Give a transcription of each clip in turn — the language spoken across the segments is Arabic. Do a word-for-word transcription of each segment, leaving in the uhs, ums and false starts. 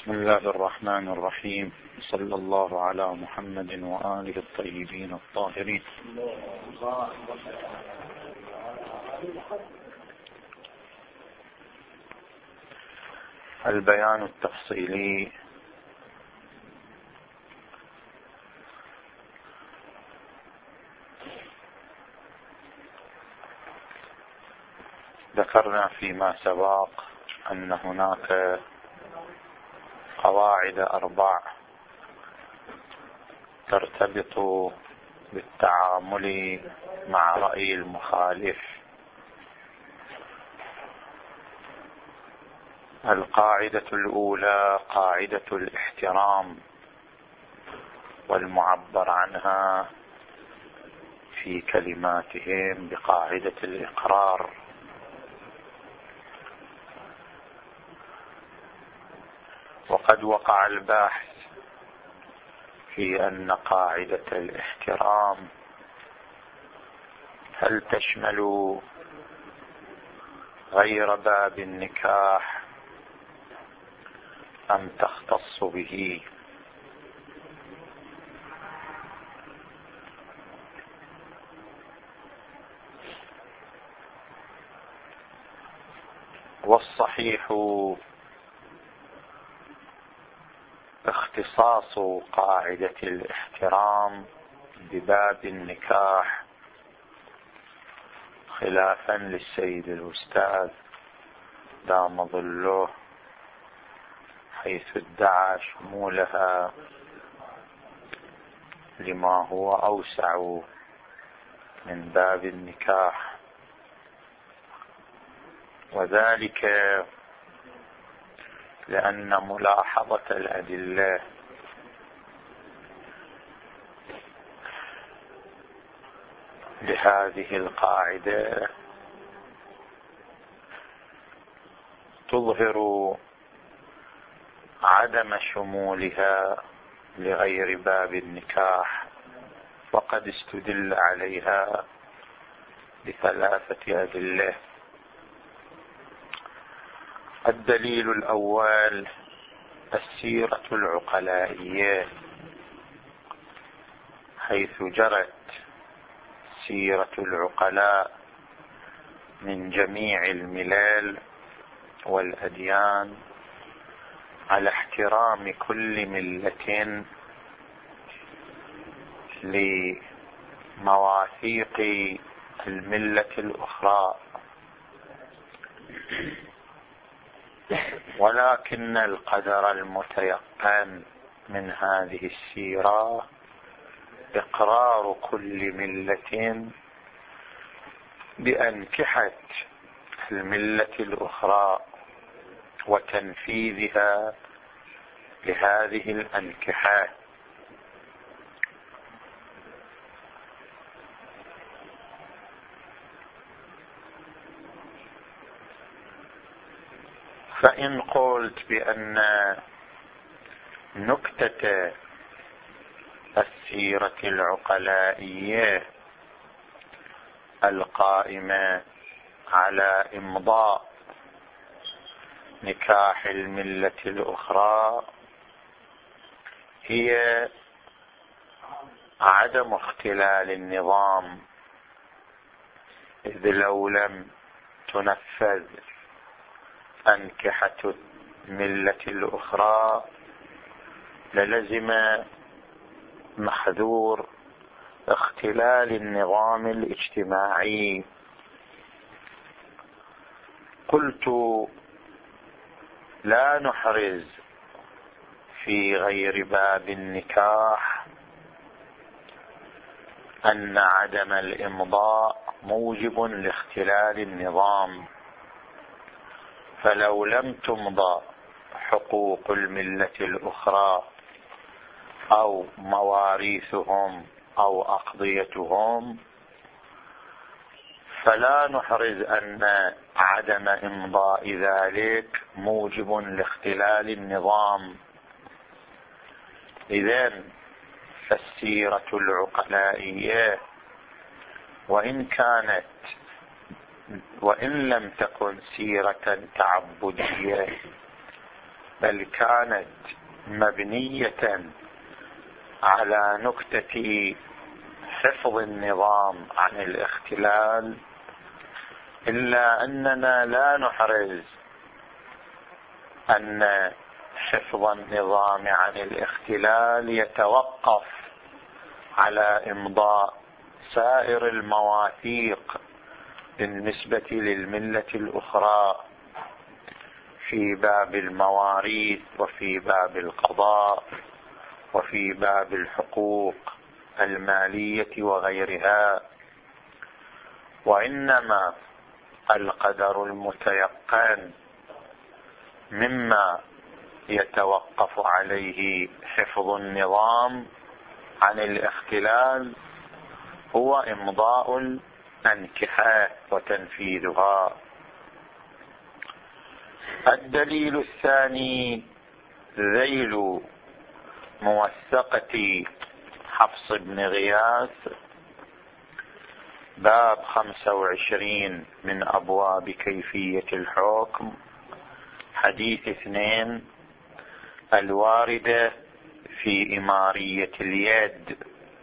بسم الله الرحمن الرحيم. صلى الله على محمد وآله الطيبين الطاهرين. البيان التفصيلي ذكرنا فيما سبق أن هناك قواعد أربع ترتبط بالتعامل مع رأي المخالف. القاعدة الأولى قاعدة الاحترام، والمعبر عنها في كلماتهم بقاعدة الإقرار. وقد وقع البحث في أن قاعدة الاحترام هل تشمل غير باب النكاح أم تختص به. والصحيح اختصاص قاعدة الاحترام بباب النكاح، خلافا للسيد الأستاذ دام ظله، حيث ادعى شمولها لما هو أوسع من باب النكاح، وذلك لأن ملاحظة الأدلة لهذه القاعدة تظهر عدم شمولها لغير باب النكاح، وقد استدل عليها بثلاثة أدلة. الدليل الأول السيرة العقلائية، حيث جرت سيرة العقلاء من جميع الملل والأديان على احترام كل ملة لمواثيق الملة الأخرى، ولكن القدر المتيقن من هذه السيرة إقرار كل ملة بأنكحة الملة الأخرى وتنفيذها لهذه الأنكحة. فإن قلت بأن نكتة السيرة العقلائية القائمة على إمضاء نكاح الملة الأخرى هي عدم اختلال النظام، إذ لو لم تنفذ أنكحة الملة الأخرى للزم محذور اختلال النظام الاجتماعي. قلت لا نحرز في غير باب النكاح أن عدم الإمضاء موجب لاختلال النظام، فلو لم تمضى حقوق الملة الأخرى أو مواريثهم أو أقضيتهم فلا نحرز أن عدم إمضاء ذلك موجب لاختلال النظام. إذن فالسيرة العقلائية وإن كانت وإن لم تكن سيرة تعبدية بل كانت مبنية على نكتة حفظ النظام عن الاختلال، إلا أننا لا نحرز أن حفظ النظام عن الاختلال يتوقف على إمضاء سائر المواثيق بالنسبة للملة الأخرى في باب المواريث وفي باب القضاء وفي باب الحقوق المالية وغيرها، وإنما القدر المتيقن مما يتوقف عليه حفظ النظام عن الاختلال هو إمضاء الأنكحة وتنفيذها. الدليل الثاني ذيل موثقة حفص بن غياث، باب خمسة وعشرين من أبواب كيفية الحكم، حديث اثنين الواردة في إمارية اليد،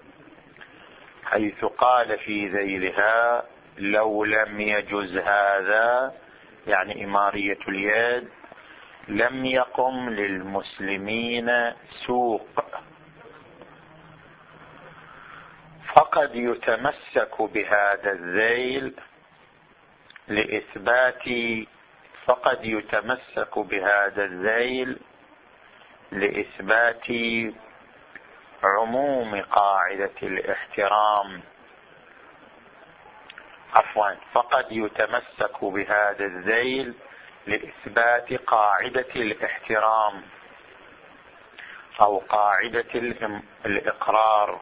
حيث قال في ذيلها: لو لم يجز هذا، يعني إمارية اليد، لم يقم للمسلمين سوق. فقد يتمسك بهذا الذيل لإثبات فقد يتمسك بهذا الذيل لإثبات عموم قاعدة الاحترام عفوا فقد يتمسك بهذا الذيل لإثبات قاعدة الاحترام أو قاعدة الإقرار،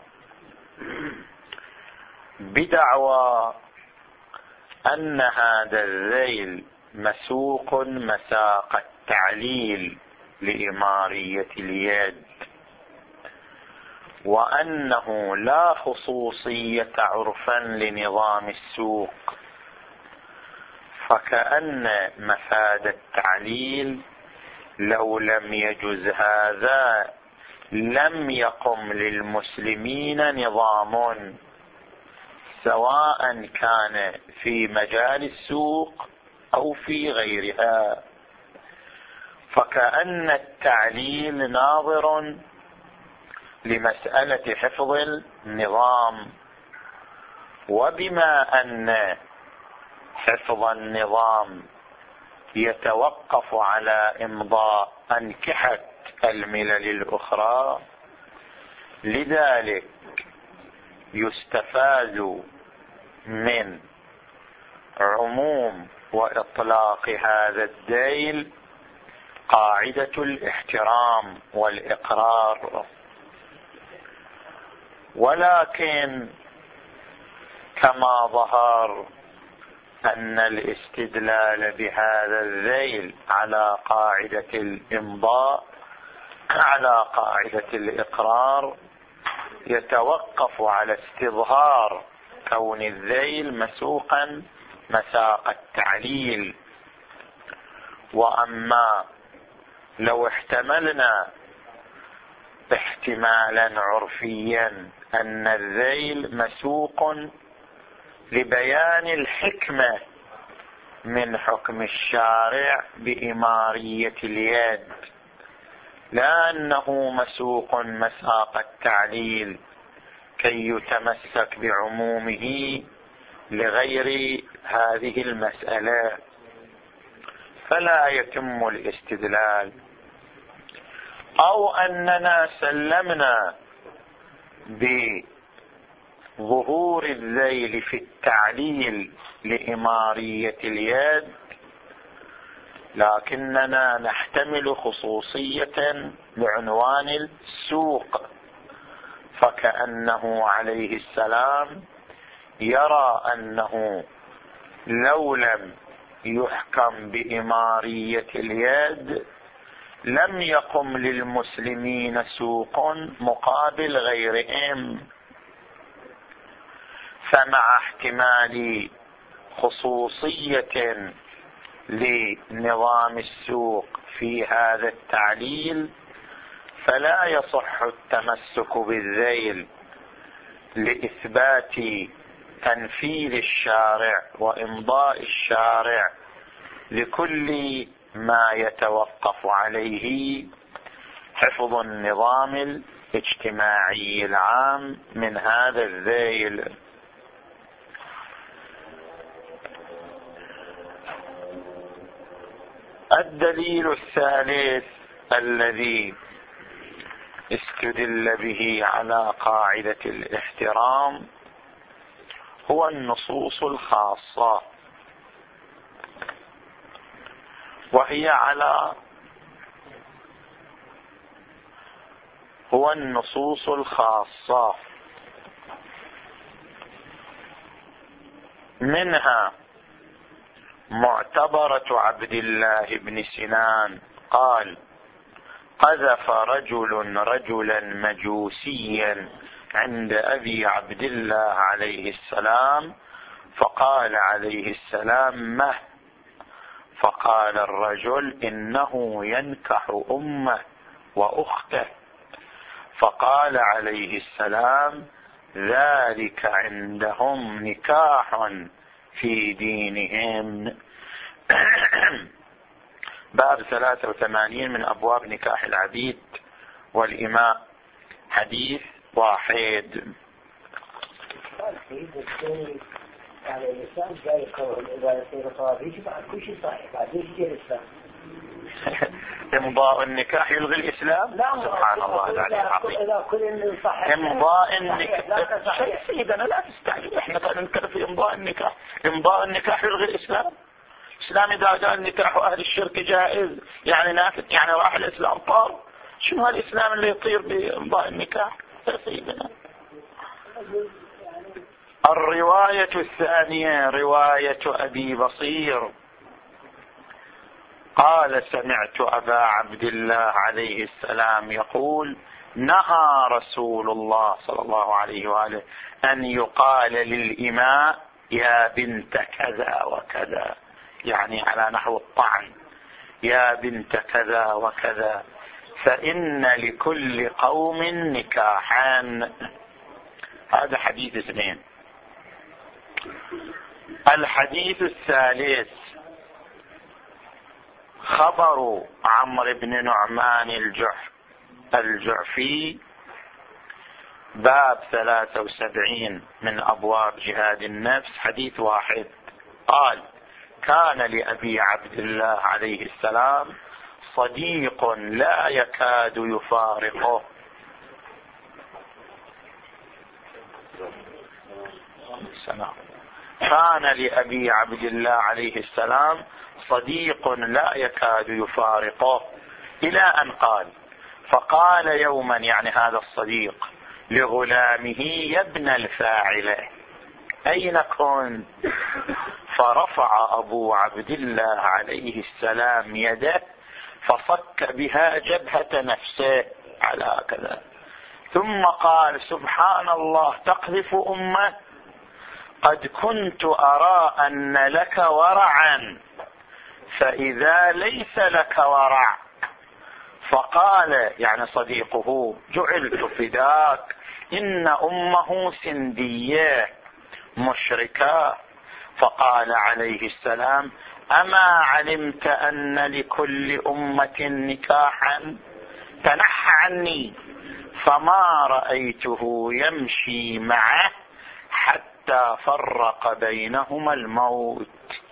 بدعوى أن هذا الذيل مسوق مساق التعليل لإمارية اليد، وأنه لا خصوصية عرفا لنظام السوق، فكأن مفاد التعليل لو لم يجز هذا لم يقم للمسلمين نظام، سواء كان في مجال السوق أو في غيرها، فكأن التعليل ناظر لمسألة حفظ النظام. وبما أن حفظ النظام يتوقف على إمضاء أنكحة الملل الأخرى، لذلك يستفاد من عموم وإطلاق هذا الذيل قاعدة الاحترام والإقرار. ولكن كما ظهر أن الاستدلال بهذا الذيل على قاعدة الإمضاء على قاعدة الإقرار يتوقف على استظهار كون الذيل مسوقا مساق التعليل. وأما لو احتملنا احتمالا عرفيا أن الذيل مسوق لبيان الحكمة من حكم الشارع بإمارية اليد، لا أنه مسوق مساق التعليل كي يتمسك بعمومه لغير هذه المسألة، فلا يتم الاستدلال. أو أننا سلمنا بظهور الذيل في التعليل لإمارية اليد، لكننا نحتمل خصوصية بعنوان السوق، فكأنه عليه السلام يرى أنه لو لم يحكم بإمارية اليد لم يقم للمسلمين سوق مقابل غيرهم. فمع احتمال خصوصية لنظام السوق في هذا التعليل، فلا يصح التمسك بالذيل لإثبات تنفيذ الشارع وإمضاء الشارع لكل ما يتوقف عليه حفظ النظام الاجتماعي العام من هذا الذيل. الدليل الثالث الذي استدل به على قاعدة الاحترام هو النصوص الخاصة، وهي على هو النصوص الخاصة منها معتبرة عبد الله بن سنان قال: قذف رجل رجلا مجوسيا عند أبي عبد الله عليه السلام، فقال عليه السلام: مه؟ فقال الرجل: إنه ينكح أمه وأخته. فقال عليه السلام: ذلك عندهم نكاح في دينهم. باب ثلاثة وثمانين من أبواب نكاح العبيد والإماء، حديث واحد. يعني الإسلام جاي يقول إذا يصير طوابيش بعد كل شيء صحيح، بعد ليش يجي الإسلام؟ إمضاء النكاح يلغي الإسلام؟ لا، سبحان الله العلي العظيم. إذا كل صحيح إمضاء النكاح سيدنا لا تستعجل، إحنا قاعدين نتكلم في إمضاء النكاح. إمضاء النكاح يلغي الإسلام؟ الإسلام إذا قال نكاح أهل الشرك جائز يعني نافذ، يعني راح الإسلام طار. شنو هالإسلام اللي يطير بإمضاء النكاح يا سيدنا؟ الرواية الثانية رواية أبي بصير قال: سمعت أبا عبد الله عليه السلام يقول: نهى رسول الله صلى الله عليه وآله أن يقال للإماء يا بنت كذا وكذا، يعني على نحو الطعن، يا بنت كذا وكذا، فإن لكل قوم نكاحان. هذا حديث اثنين. الحديث الثالث خبر عمرو بن نعمان الجح الجعفي، باب ثلاثة وسبعين من أبواب جهاد النفس، حديث واحد. قال: كان لأبي عبد الله عليه السلام صديق لا يكاد يفارقه. السلام. كان لأبي عبد الله عليه السلام صديق لا يكاد يفارقه، إلى أن قال: فقال يوما، يعني هذا الصديق، لغلامه: يا ابن الفاعلة أين كنت؟ فرفع أبو عبد الله عليه السلام يده فصك بها جبهة نفسه على كذا، ثم قال: سبحان الله، تقذف أمه؟ قد كنت أرى أن لك ورعا، فإذا ليس لك ورع. فقال، يعني صديقه: جعلت فداك، إن أمه سندية مشركة. فقال عليه السلام: أما علمت أن لكل أمة نكاحا؟ تنحى عني. فما رأيته يمشي معه حتى فرق بينهما الموت.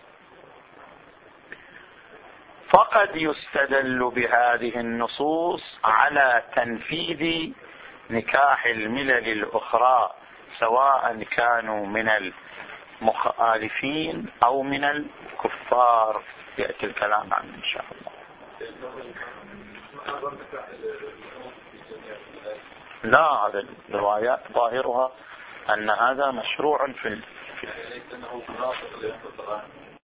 فقد يستدل بهذه النصوص على تنفيذ نكاح الملل الأخرى، سواء كانوا من المخالفين أو من الكفار، يأتي الكلام عنه إن شاء الله. لا، هذا الروايات ظاهرها أن هذا مشروع في